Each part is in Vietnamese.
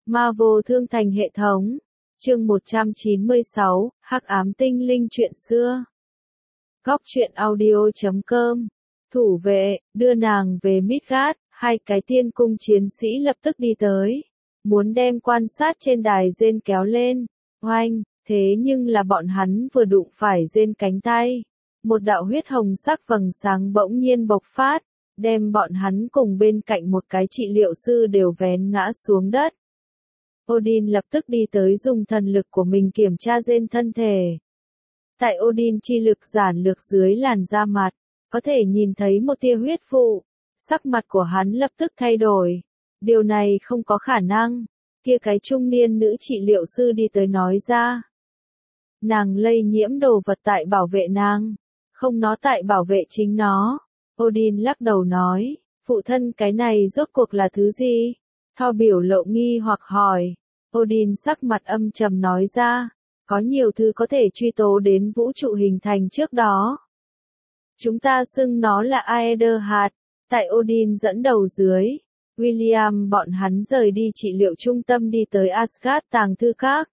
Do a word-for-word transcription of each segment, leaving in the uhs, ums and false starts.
Marvel Thương Thành hệ thống. Chương một trăm chín mươi sáu, Hắc ám tinh linh chuyện xưa. Góc truyện audio chấm com. Thủ vệ, đưa nàng về Midgard, hai cái tiên cung chiến sĩ lập tức đi tới. Muốn đem quan sát trên đài rên kéo lên. Oanh, thế nhưng là bọn hắn vừa đụng phải rên cánh tay. Một đạo huyết hồng sắc vầng sáng bỗng nhiên bộc phát, đem bọn hắn cùng bên cạnh một cái trị liệu sư đều vén ngã xuống đất. Odin lập tức đi tới dùng thần lực của mình kiểm tra rên thân thể. Tại Odin chi lực giản lược dưới làn da mặt, có thể nhìn thấy một tia huyết vụ. Sắc mặt của hắn lập tức thay đổi. Điều này không có khả năng. Kia cái trung niên nữ trị liệu sư đi tới nói ra. Nàng lây nhiễm đồ vật tại bảo vệ nàng, không nó tại bảo vệ chính nó. Odin lắc đầu nói, phụ thân cái này rốt cuộc là thứ gì? Thor biểu lộ nghi hoặc hỏi. Odin sắc mặt âm trầm nói ra, có nhiều thứ có thể truy tố đến vũ trụ hình thành trước đó. Chúng ta xưng nó là Aetherhad. Tại Odin dẫn đầu dưới, William bọn hắn rời đi trị liệu trung tâm đi tới Asgard tàng thư các.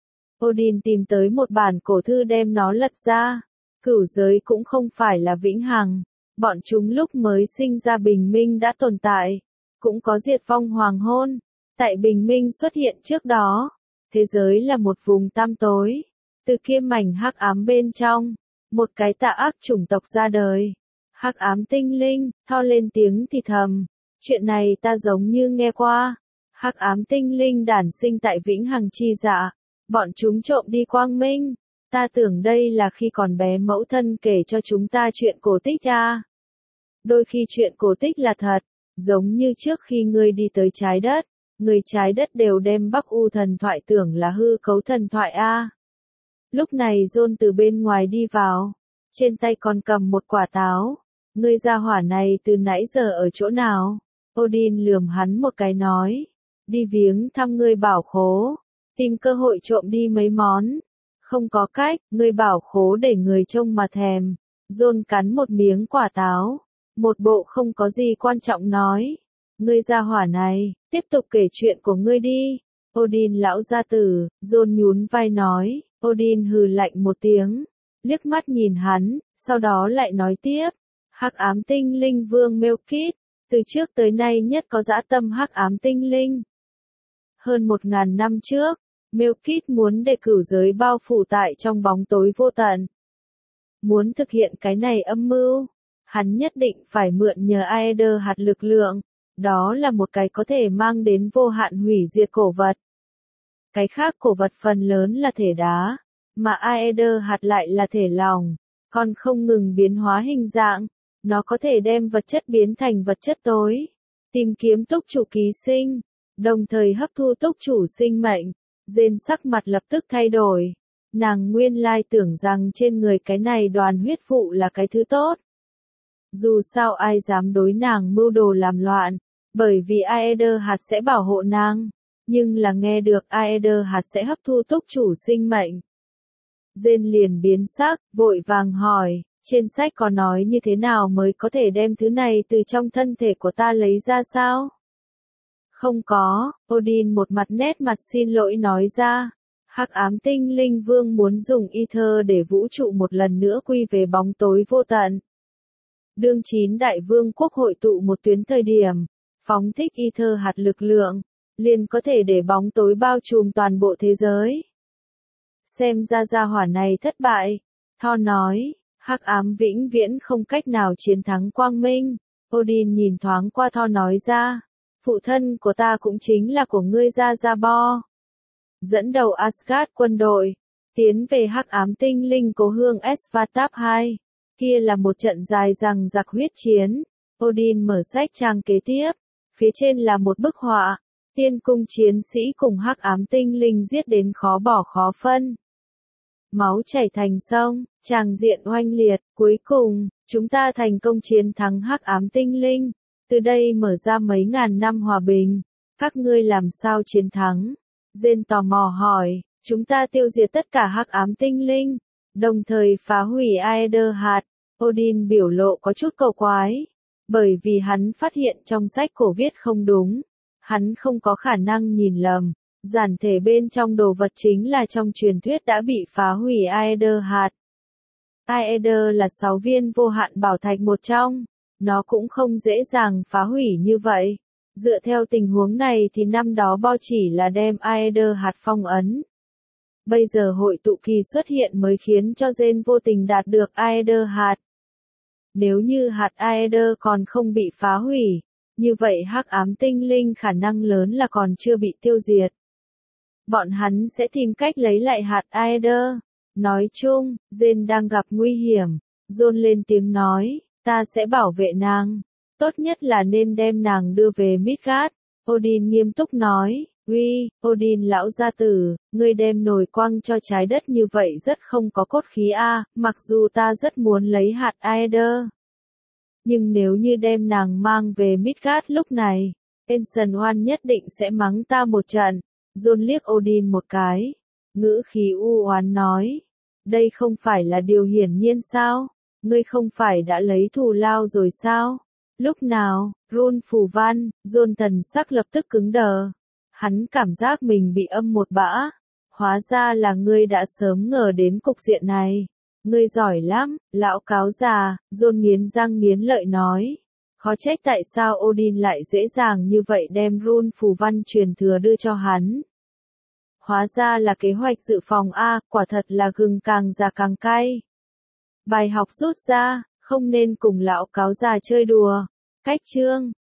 Odin tìm tới một bản cổ thư đem nó lật ra. Cửu giới cũng không phải là vĩnh hằng. Bọn chúng lúc mới sinh ra bình minh đã tồn tại. Cũng có diệt vong hoàng hôn. Tại bình minh xuất hiện trước đó, thế giới là một vùng tăm tối. Từ kia mảnh hắc ám bên trong, một cái tà ác chủng tộc ra đời. Hắc ám tinh linh, Thor lên tiếng thì thầm. Chuyện này ta giống như nghe qua. Hắc ám tinh linh đản sinh tại vĩnh hằng chi dạ. Bọn chúng trộm đi quang minh. Ta tưởng đây là khi còn bé mẫu thân kể cho chúng ta chuyện cổ tích à. Đôi khi chuyện cổ tích là thật. Giống như trước khi ngươi đi tới trái đất. Người trái đất đều đem Bắc U thần thoại tưởng là hư cấu thần thoại a. Lúc này John từ bên ngoài đi vào, trên tay còn cầm một quả táo. Ngươi gia hỏa này từ nãy giờ ở chỗ nào? Odin lườm hắn một cái nói, đi viếng thăm ngươi bảo khố, tìm cơ hội trộm đi mấy món. Không có cách, ngươi bảo khố để người trông mà thèm. John cắn một miếng quả táo, một bộ không có gì quan trọng nói. Ngươi gia hỏa này, tiếp tục kể chuyện của ngươi đi. Odin lão gia tử, John nhún vai nói. Odin hừ lạnh một tiếng, liếc mắt nhìn hắn, sau đó lại nói tiếp. Hắc ám tinh linh vương Melkith, từ trước tới nay nhất có dã tâm hắc ám tinh linh. Hơn một ngàn năm trước, Melkith muốn để cửu giới bao phủ tại trong bóng tối vô tận. Muốn thực hiện cái này âm mưu, hắn nhất định phải mượn nhờ Aetherhad lực lượng. Đó là một cái có thể mang đến vô hạn hủy diệt cổ vật. Cái khác cổ vật phần lớn là thể đá, mà Aetherhad lại là thể lòng, còn không ngừng biến hóa hình dạng. Nó có thể đem vật chất biến thành vật chất tối, tìm kiếm túc chủ ký sinh, đồng thời hấp thu túc chủ sinh mệnh. Rên sắc mặt lập tức thay đổi. Nàng nguyên lai tưởng rằng trên người cái này đoàn huyết vụ là cái thứ tốt. Dù sao ai dám đối nàng mưu đồ làm loạn, bởi vì Aetherhad sẽ bảo hộ nàng. Nhưng là nghe được Aetherhad sẽ hấp thu túc chủ sinh mệnh. Rên liền biến sắc, vội vàng hỏi, trên sách có nói như thế nào mới có thể đem thứ này từ trong thân thể của ta lấy ra sao? Không có, Odin một mặt nét mặt xin lỗi nói ra. Hắc ám tinh linh vương muốn dùng Ether để vũ trụ một lần nữa quy về bóng tối vô tận. Đương chín đại vương quốc hội tụ một tuyến thời điểm, phóng thích Aetherhad lực lượng, liền có thể để bóng tối bao trùm toàn bộ thế giới. Xem ra gia hỏa này thất bại. Thor nói, hắc ám vĩnh viễn không cách nào chiến thắng quang minh. Odin nhìn thoáng qua Thor nói ra, phụ thân của ta cũng chính là của ngươi Gia Gia Bo. Dẫn đầu Asgard quân đội, tiến về hắc ám tinh linh cố hương Svartalf hai. Kia là một trận dài dằng dặc huyết chiến. Odin mở sách trang kế tiếp, phía trên là một bức họa. Tiên cung chiến sĩ cùng hắc ám tinh linh giết đến khó bỏ khó phân. Máu chảy thành sông, tràng diện oanh liệt, cuối cùng, chúng ta thành công chiến thắng hắc ám tinh linh. Từ đây mở ra mấy ngàn năm hòa bình. Các ngươi làm sao chiến thắng? Jane tò mò hỏi, chúng ta tiêu diệt tất cả hắc ám tinh linh, đồng thời phá hủy Aetherhad. Odin biểu lộ có chút cầu quái, bởi vì hắn phát hiện trong sách cổ viết không đúng. Hắn không có khả năng nhìn lầm, giản thể bên trong đồ vật chính là trong truyền thuyết đã bị phá hủy Aether hạt. Aether là sáu viên vô hạn bảo thạch một trong, nó cũng không dễ dàng phá hủy như vậy. Dựa theo tình huống này thì năm đó Bo chỉ là đem Aether hạt phong ấn. Bây giờ hội tụ kỳ xuất hiện mới khiến cho Gen vô tình đạt được Aether hạt. Nếu như hạt Aether còn không bị phá hủy, như vậy hắc ám tinh linh khả năng lớn là còn chưa bị tiêu diệt. Bọn hắn sẽ tìm cách lấy lại hạt Aether. Nói chung, Gen đang gặp nguy hiểm. John lên tiếng nói, ta sẽ bảo vệ nàng. Tốt nhất là nên đem nàng đưa về Midgard. Odin nghiêm túc nói, uy, Odin lão gia tử, ngươi đem nồi quăng cho trái đất như vậy rất không có cốt khí a. Mặc dù ta rất muốn lấy hạt Aether. Nhưng nếu như đem nàng mang về Midgard lúc này, Ancient One nhất định sẽ mắng ta một trận. John liếc Odin một cái. Ngữ khí u oán nói. Đây không phải là điều hiển nhiên sao? Ngươi không phải đã lấy thù lao rồi sao? Lúc nào, run phù văn, John thần sắc lập tức cứng đờ. Hắn cảm giác mình bị âm một bã. Hóa ra là ngươi đã sớm ngờ đến cục diện này. Ngươi giỏi lắm, lão cáo già, John nghiến răng nghiến lợi nói. Khó trách tại sao Odin lại dễ dàng như vậy đem run phù văn truyền thừa đưa cho hắn. Hóa ra là kế hoạch dự phòng a, quả thật là gừng càng già càng cay. Bài học rút ra, không nên cùng lão cáo già chơi đùa. Cách chương